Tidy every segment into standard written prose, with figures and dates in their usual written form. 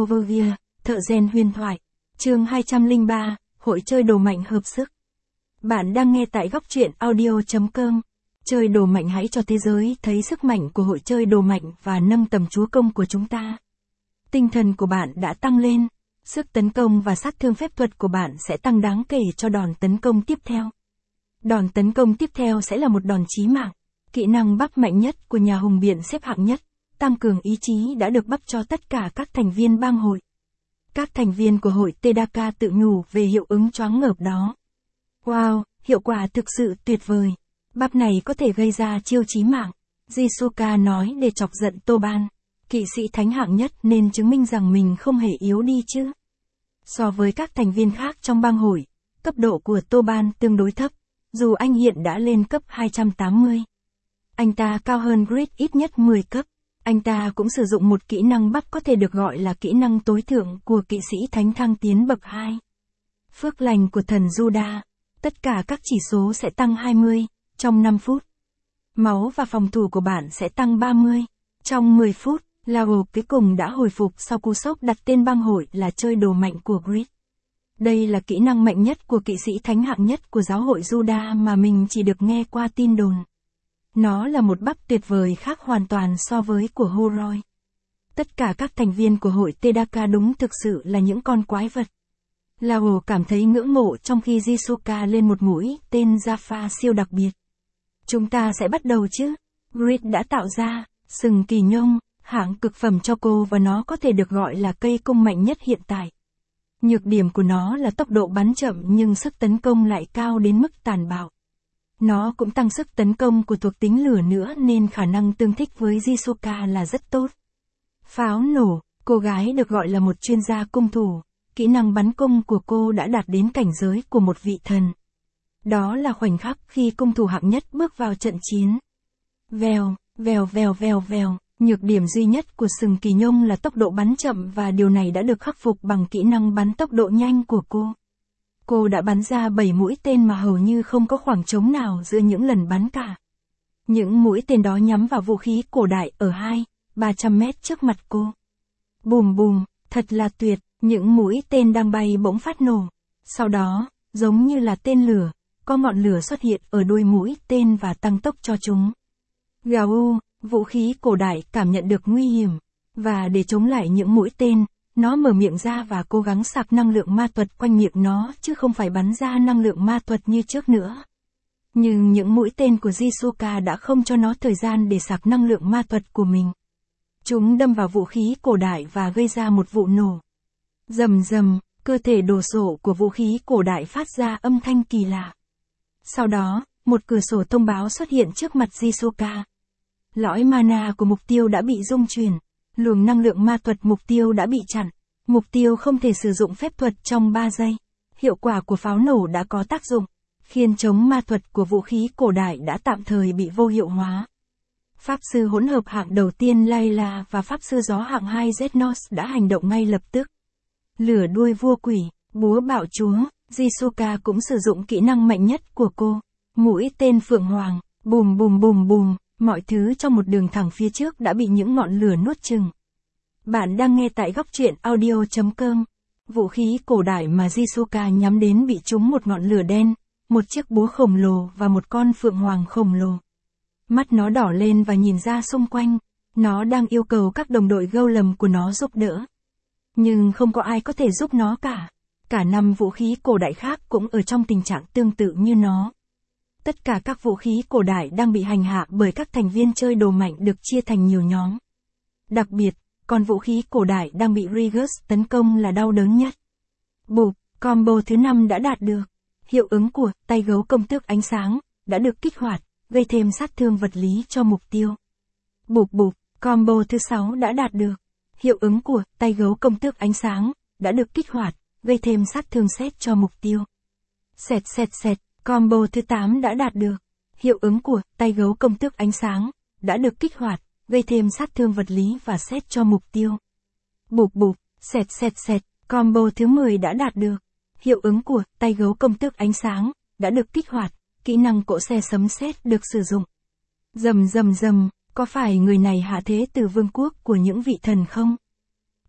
Overview, thợ rèn huyền thoại. Chương 203, hội chơi đồ mạnh hợp sức. Bạn đang nghe tại góc truyện audio.com. Chơi đồ mạnh hãy cho thế giới thấy sức mạnh của hội chơi đồ mạnh và nâng tầm chúa công của chúng ta. Tinh thần của bạn đã tăng lên, sức tấn công và sát thương phép thuật của bạn sẽ tăng đáng kể cho đòn tấn công tiếp theo. Đòn tấn công tiếp theo sẽ là một đòn chí mạng. Kỹ năng bắp mạnh nhất của nhà hùng biện xếp hạng nhất, tăng cường ý chí đã được bắp cho tất cả các thành viên bang hội. Các thành viên của hội Tedaka tự nhủ về hiệu ứng choáng ngợp đó. Wow, hiệu quả thực sự tuyệt vời. Bắp này có thể gây ra chiêu chí mạng. Jisuka nói để chọc giận Toban. Kỵ sĩ thánh hạng nhất nên chứng minh rằng mình không hề yếu đi chứ. So với các thành viên khác trong bang hội, cấp độ của Toban tương đối thấp, dù anh hiện đã lên cấp 280. Anh ta cao hơn Grid ít nhất 10 cấp. Anh ta cũng sử dụng một kỹ năng bắp có thể được gọi là kỹ năng tối thượng của kỵ sĩ thánh thăng tiến bậc 2. Phước lành của thần Juda. Tất cả các chỉ số sẽ tăng 20 trong 5 phút. Máu và phòng thủ của bạn sẽ tăng 30 trong 10 phút. Lago cuối cùng đã hồi phục sau cú sốc đặt tên bang hội là chơi đồ mạnh của Grid. Đây là kỹ năng mạnh nhất của kỵ sĩ thánh hạng nhất của giáo hội Juda mà mình chỉ được nghe qua tin đồn. Nó là một bắp tuyệt vời khác hoàn toàn so với của Horoi. Tất cả các thành viên của hội Tedaka đúng thực sự là những con quái vật. Lao cảm thấy ngưỡng mộ trong khi Jisuka lên một mũi tên Jaffa siêu đặc biệt. Chúng ta sẽ bắt đầu chứ. Grid đã tạo ra sừng kỳ nhông, hạng cực phẩm cho cô và nó có thể được gọi là cây cung mạnh nhất hiện tại. Nhược điểm của nó là tốc độ bắn chậm nhưng sức tấn công lại cao đến mức tàn bạo. Nó cũng tăng sức tấn công của thuộc tính lửa nữa nên khả năng tương thích với Jisuka là rất tốt. Pháo nổ, cô gái được gọi là một chuyên gia cung thủ. Kỹ năng bắn cung của cô đã đạt đến cảnh giới của một vị thần. Đó là khoảnh khắc khi cung thủ hạng nhất bước vào trận chiến. Vèo, vèo vèo vèo vèo. Nhược điểm duy nhất của sừng kỳ nhông là tốc độ bắn chậm và điều này đã được khắc phục bằng kỹ năng bắn tốc độ nhanh của cô. Cô đã bắn ra 7 mũi tên mà hầu như không có khoảng trống nào giữa những lần bắn cả. Những mũi tên đó nhắm vào vũ khí cổ đại ở 200-300 mét trước mặt cô. Bùm bùm, thật là tuyệt, những mũi tên đang bay bỗng phát nổ. Sau đó, giống như là tên lửa, có ngọn lửa xuất hiện ở đuôi mũi tên và tăng tốc cho chúng. Gào, vũ khí cổ đại cảm nhận được nguy hiểm. Và để chống lại những mũi tên, nó mở miệng ra và cố gắng sạc năng lượng ma thuật quanh miệng nó chứ không phải bắn ra năng lượng ma thuật như trước nữa. Nhưng những mũi tên của Jisuka đã không cho nó thời gian để sạc năng lượng ma thuật của mình. Chúng đâm vào vũ khí cổ đại và gây ra một vụ nổ. Rầm rầm, cơ thể đổ sộ của vũ khí cổ đại phát ra âm thanh kỳ lạ. Sau đó, một cửa sổ thông báo xuất hiện trước mặt Jisuka. Lõi mana của mục tiêu đã bị rung chuyển. Luồng năng lượng ma thuật mục tiêu đã bị chặn. Mục tiêu không thể sử dụng phép thuật trong 3 giây. Hiệu quả của pháo nổ đã có tác dụng. Khiên chống ma thuật của vũ khí cổ đại đã tạm thời bị vô hiệu hóa. Pháp sư hỗn hợp hạng đầu tiên Layla và pháp sư gió hạng 2 Zetnos đã hành động ngay lập tức. Lửa đuôi vua quỷ, búa bạo chúa, Jisuka cũng sử dụng kỹ năng mạnh nhất của cô. Mũi tên phượng hoàng, bùm bùm bùm bùm. Mọi thứ trong một đường thẳng phía trước đã bị những ngọn lửa nuốt chửng. Bạn đang nghe tại góc truyện audio.com. Vũ khí cổ đại mà Jisuka nhắm đến bị trúng một ngọn lửa đen, một chiếc búa khổng lồ và một con phượng hoàng khổng lồ. Mắt nó đỏ lên và nhìn ra xung quanh. Nó đang yêu cầu các đồng đội golem của nó giúp đỡ. Nhưng không có ai có thể giúp nó cả. Cả 5 vũ khí cổ đại khác cũng ở trong tình trạng tương tự như nó. Tất cả các vũ khí cổ đại đang bị hành hạ bởi các thành viên chơi đồ mạnh được chia thành nhiều nhóm. Đặc biệt, con vũ khí cổ đại đang bị Regus tấn công là đau đớn nhất. Bụp, combo thứ 5 đã đạt được. Hiệu ứng của tay gấu công tước ánh sáng đã được kích hoạt, gây thêm sát thương vật lý cho mục tiêu. Bụp bụp, combo thứ 6 đã đạt được. Hiệu ứng của tay gấu công tước ánh sáng đã được kích hoạt, gây thêm sát thương sét cho mục tiêu. Sẹt sẹt sẹt. Combo thứ 8 đã đạt được. Hiệu ứng của tay gấu công tước ánh sáng đã được kích hoạt, gây thêm sát thương vật lý và sét cho mục tiêu. Bụp bụp, sẹt sẹt sẹt. Combo thứ 10 đã đạt được. Hiệu ứng của tay gấu công tước ánh sáng đã được kích hoạt, kỹ năng cỗ xe sấm sét được sử dụng. Rầm rầm rầm, có phải người này hạ thế từ vương quốc của những vị thần không?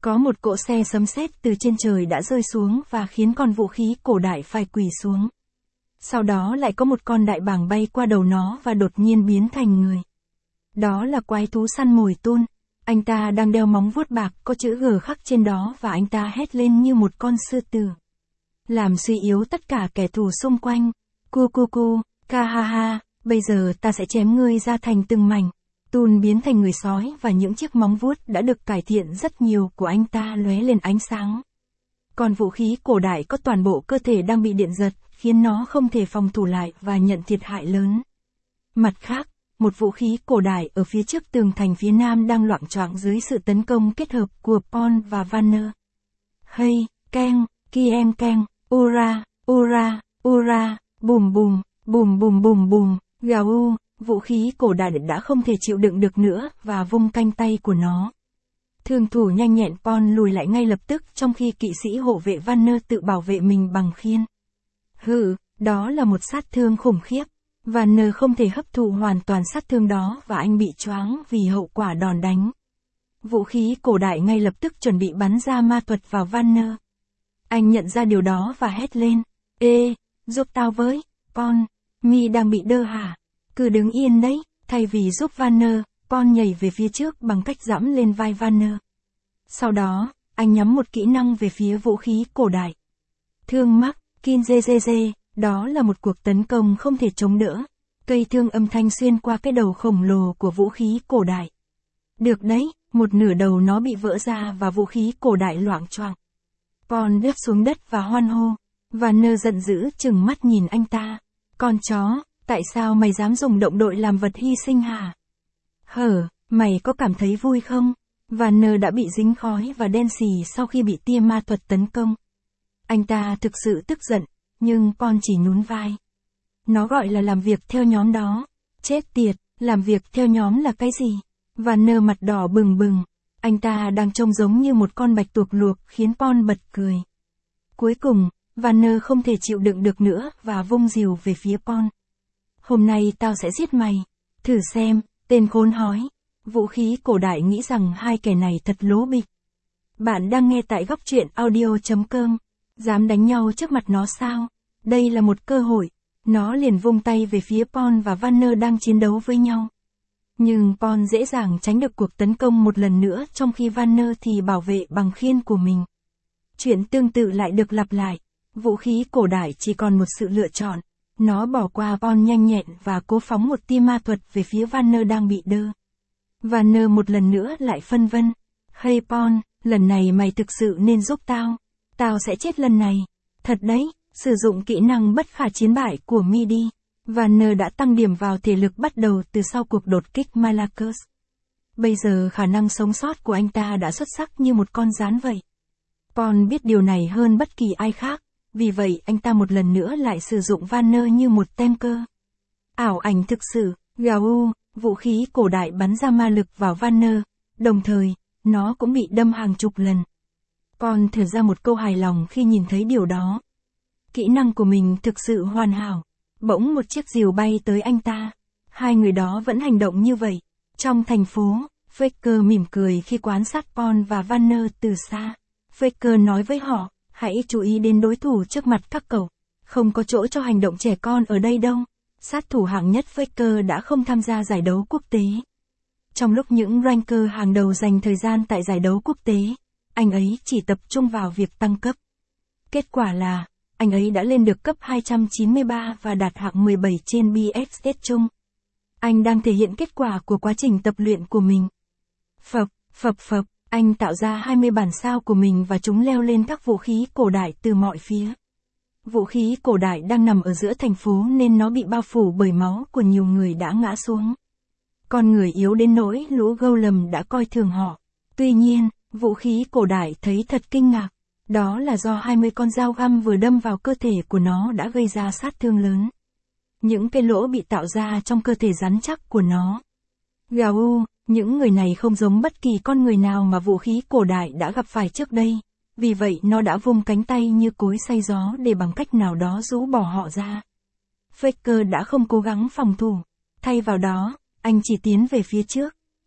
Có một cỗ xe sấm sét từ trên trời đã rơi xuống và khiến con vũ khí cổ đại phải quỳ xuống. Sau đó lại có một con đại bàng bay qua đầu nó và đột nhiên biến thành người. Đó là quái thú săn mồi Tun. Anh ta đang đeo móng vuốt bạc có chữ G khắc trên đó và anh ta hét lên như một con sư tử. Làm suy yếu tất cả kẻ thù xung quanh. Cu cu cu, ca ha ha, bây giờ ta sẽ chém ngươi ra thành từng mảnh. Tun biến thành người sói và những chiếc móng vuốt đã được cải thiện rất nhiều của anh ta lóe lên ánh sáng. Còn vũ khí cổ đại có toàn bộ cơ thể đang bị điện giật, khiến nó không thể phòng thủ lại và nhận thiệt hại lớn. Mặt khác, một vũ khí cổ đại ở phía trước tường thành phía nam đang loạng choạng dưới sự tấn công kết hợp của Paul và Vanner. Hey, keng, kiem keng, ura, ura, ura, bùm bùm, bùm bùm bùm bùm, gào. Vũ khí cổ đại đã không thể chịu đựng được nữa và vung canh tay của nó. Thương thủ nhanh nhẹn Paul lùi lại ngay lập tức trong khi kỵ sĩ hộ vệ Vanner tự bảo vệ mình bằng khiên. Đó là một sát thương khủng khiếp. Vanner không thể hấp thụ hoàn toàn sát thương đó và anh bị choáng vì hậu quả đòn đánh. Vũ khí cổ đại ngay lập tức chuẩn bị bắn ra ma thuật vào Vanner. Anh nhận ra điều đó và hét lên. Ê, giúp tao với, Paul, mi đang bị đơ hả? Cứ đứng yên đấy, thay vì giúp Vanner, Paul nhảy về phía trước bằng cách giẫm lên vai Vanner. Sau đó, anh nhắm một kỹ năng về phía vũ khí cổ đại. Thương mắc, Kinzezeze, đó là một cuộc tấn công không thể chống đỡ. Cây thương âm thanh xuyên qua cái đầu khổng lồ của vũ khí cổ đại. Được đấy, một nửa đầu nó bị vỡ ra và vũ khí cổ đại loạng choạng. Paul đáp xuống đất và hoan hô. Vanner giận dữ trừng mắt nhìn anh ta. Con chó, tại sao mày dám dùng động đội làm vật hy sinh hả? Mày có cảm thấy vui không? Vanner đã bị dính khói và đen xì sau khi bị tia ma thuật tấn công. Anh ta thực sự tức giận, nhưng Paul chỉ nhún vai. Nó gọi là làm việc theo nhóm đó. Chết tiệt, làm việc theo nhóm là cái gì? Vanner mặt đỏ bừng bừng. Anh ta đang trông giống như một con bạch tuộc luộc khiến Paul bật cười. Cuối cùng, Vanner không thể chịu đựng được nữa và vung rìu về phía Paul. Hôm nay tao sẽ giết mày. Thử xem, tên khốn hói. Vũ khí cổ đại nghĩ rằng hai kẻ này thật lố bịch. Bạn đang nghe tại góc truyện audio.com. Dám đánh nhau trước mặt nó sao? Đây là một cơ hội. Nó liền vung tay về phía Paul và Vanner đang chiến đấu với nhau. Nhưng Paul dễ dàng tránh được cuộc tấn công một lần nữa trong khi Vanner thì bảo vệ bằng khiên của mình. Chuyện tương tự lại được lặp lại. Vũ khí cổ đại chỉ còn một sự lựa chọn. Nó bỏ qua Paul nhanh nhẹn và cố phóng một tia ma thuật về phía Vanner đang bị đơ. Vanner một lần nữa lại phân vân. Hey Paul, lần này mày thực sự nên giúp tao. Tao sẽ chết lần này. Thật đấy, sử dụng kỹ năng bất khả chiến bại của mi đi. Vanner đã tăng điểm vào thể lực bắt đầu từ sau cuộc đột kích Malakos. Bây giờ khả năng sống sót của anh ta đã xuất sắc như một con gián vậy. Paul biết điều này hơn bất kỳ ai khác, vì vậy anh ta một lần nữa lại sử dụng Vanner như một tem cơ. Ảo ảnh thực sự, gào, vũ khí cổ đại bắn ra ma lực vào Vanner, đồng thời, nó cũng bị đâm hàng chục lần. Paul thở ra một câu hài lòng khi nhìn thấy điều đó. Kỹ năng của mình thực sự hoàn hảo. Bỗng một chiếc rìu bay tới anh ta. Hai người đó vẫn hành động như vậy. Trong thành phố, Faker mỉm cười khi quan sát Paul và Vanner từ xa. Faker nói với họ, hãy chú ý đến đối thủ trước mặt các cậu. Không có chỗ cho hành động trẻ con ở đây đâu. Sát thủ hạng nhất Faker đã không tham gia giải đấu quốc tế. Trong lúc những ranker hàng đầu dành thời gian tại giải đấu quốc tế, anh ấy chỉ tập trung vào việc tăng cấp. Kết quả là, anh ấy đã lên được cấp 293 và đạt hạng 17 trên BSS chung. Anh đang thể hiện kết quả của quá trình tập luyện của mình. Phập, anh tạo ra 20 bản sao của mình và chúng leo lên các vũ khí cổ đại từ mọi phía. Vũ khí cổ đại đang nằm ở giữa thành phố nên nó bị bao phủ bởi máu của nhiều người đã ngã xuống. Con người yếu đến nỗi lũ golem đã coi thường họ. Tuy nhiên, vũ khí cổ đại thấy thật kinh ngạc. Đó là do 20 con dao găm vừa đâm vào cơ thể của nó đã gây ra sát thương lớn. Những cái lỗ bị tạo ra trong cơ thể rắn chắc của nó. Gào, những người này không giống bất kỳ con người nào mà vũ khí cổ đại đã gặp phải trước đây. Vì vậy nó đã vung cánh tay như cối xay gió để bằng cách nào đó rũ bỏ họ ra. Faker đã không cố gắng phòng thủ. Thay vào đó, anh chỉ tiến về phía trước.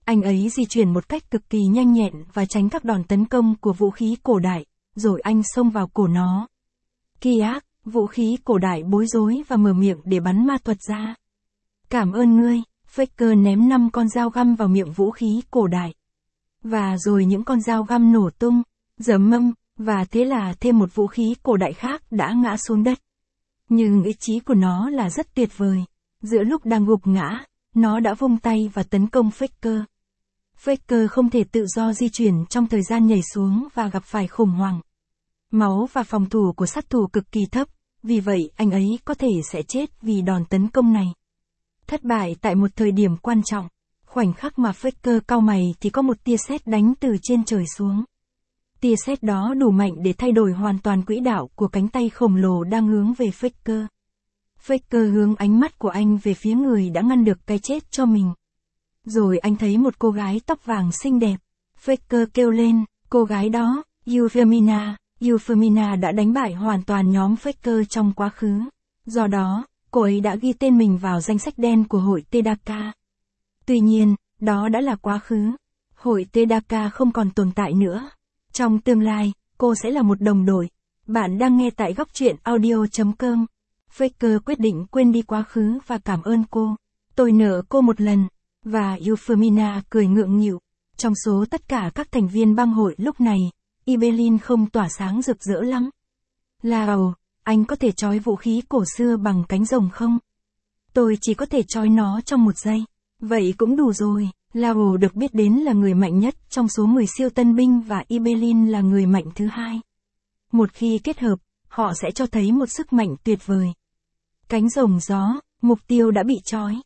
Anh ấy di chuyển một cách cực kỳ nhanh nhẹn và tránh các đòn tấn công của vũ khí cổ đại, rồi anh xông vào cổ nó. Kiak, vũ khí cổ đại bối rối và mở miệng để bắn ma thuật ra. Cảm ơn ngươi, Faker ném 5 con dao găm vào miệng vũ khí cổ đại. Và rồi những con dao găm nổ tung, rầm mâm, và thế là thêm một vũ khí cổ đại khác đã ngã xuống đất. Nhưng ý chí của nó là rất tuyệt vời. Giữa lúc đang gục ngã, nó đã vung tay và tấn công Faker. Faker không thể tự do di chuyển trong thời gian nhảy xuống và gặp phải khủng hoảng. Máu và phòng thủ của sát thủ cực kỳ thấp, vì vậy anh ấy có thể sẽ chết vì đòn tấn công này. Thất bại tại một thời điểm quan trọng. Khoảnh khắc mà Faker cau mày thì có một tia sét đánh từ trên trời xuống. Tia sét đó đủ mạnh để thay đổi hoàn toàn quỹ đạo của cánh tay khổng lồ đang hướng về Faker. Faker hướng ánh mắt của anh về phía người đã ngăn được cái chết cho mình. Rồi anh thấy một cô gái tóc vàng xinh đẹp. Faker kêu lên, cô gái đó, Euphemina. Euphemina đã đánh bại hoàn toàn nhóm Faker trong quá khứ. Do đó, cô ấy đã ghi tên mình vào danh sách đen của hội Tedaka. Tuy nhiên, đó đã là quá khứ. Hội Tedaka không còn tồn tại nữa. Trong tương lai, cô sẽ là một đồng đội. Bạn đang nghe tại góc truyện audio.com. Faker quyết định quên đi quá khứ và cảm ơn cô. Tôi nợ cô một lần. Và Euphemina cười ngượng nghịu. Trong số tất cả các thành viên bang hội lúc này, Ibelin không tỏa sáng rực rỡ lắm. Lao, anh có thể trói vũ khí cổ xưa bằng cánh rồng không? Tôi chỉ có thể trói nó trong 1 giây. Vậy cũng đủ rồi. Lao được biết đến là người mạnh nhất trong số 10 siêu tân binh và Ibelin là người mạnh thứ 2. Một khi kết hợp, họ sẽ cho thấy một sức mạnh tuyệt vời. Cánh rồng gió, mục tiêu đã bị trói.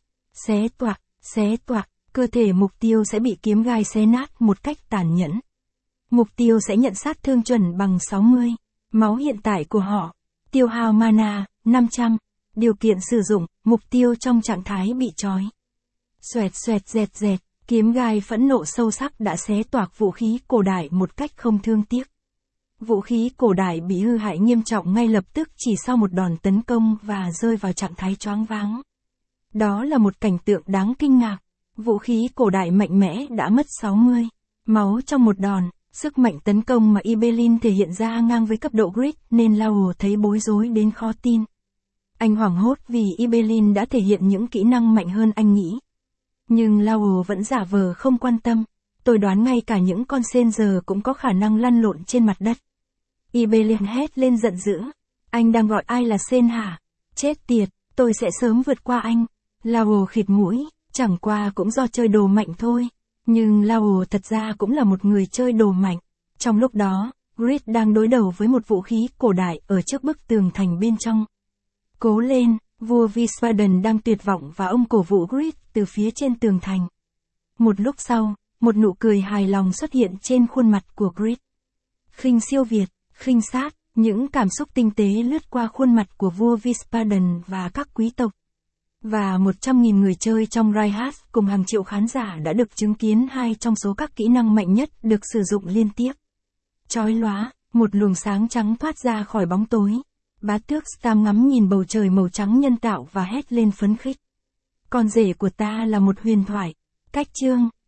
Xé toạc, cơ thể mục tiêu sẽ bị kiếm gai xé nát một cách tàn nhẫn. Mục tiêu sẽ nhận sát thương chuẩn bằng 60. Máu hiện tại của họ. Tiêu hao mana, 500. Điều kiện sử dụng, mục tiêu trong trạng thái bị trói. Xoẹt dẹt, kiếm gai phẫn nộ sâu sắc đã xé toạc vũ khí cổ đại một cách không thương tiếc. Vũ khí cổ đại bị hư hại nghiêm trọng ngay lập tức chỉ sau một đòn tấn công và rơi vào trạng thái choáng váng. Đó là một cảnh tượng đáng kinh ngạc. Vũ khí cổ đại mạnh mẽ đã mất 60. Máu trong một đòn. Sức mạnh tấn công mà Ibelin thể hiện ra ngang với cấp độ Grid nên Lao thấy bối rối đến khó tin. Anh hoảng hốt vì Ibelin đã thể hiện những kỹ năng mạnh hơn anh nghĩ. Nhưng Lao vẫn giả vờ không quan tâm. Tôi đoán ngay cả những con sên giờ cũng có khả năng lăn lộn trên mặt đất. Ibelin hét lên giận dữ. Anh đang gọi ai là sên hả? Chết tiệt, tôi sẽ sớm vượt qua anh. Lao khịt mũi, chẳng qua cũng do chơi đồ mạnh thôi. Nhưng Lao thật ra cũng là một người chơi đồ mạnh. Trong lúc đó, Grid đang đối đầu với một vũ khí cổ đại ở trước bức tường thành bên trong. Cố lên, vua Wiesbaden đang tuyệt vọng và ông cổ vũ Grid từ phía trên tường thành. Một lúc sau, một nụ cười hài lòng xuất hiện trên khuôn mặt của Grid. Khinh siêu việt, khinh sát, những cảm xúc tinh tế lướt qua khuôn mặt của vua Wiesbaden và các quý tộc. Và 100.000 người chơi trong Reinhardt cùng hàng triệu khán giả đã được chứng kiến 2 trong số các kỹ năng mạnh nhất được sử dụng liên tiếp. Chói lóa, một luồng sáng trắng thoát ra khỏi bóng tối. Bá tước Stam ngắm nhìn bầu trời màu trắng nhân tạo và hét lên phấn khích. Con rể của ta là một huyền thoại. Cách chương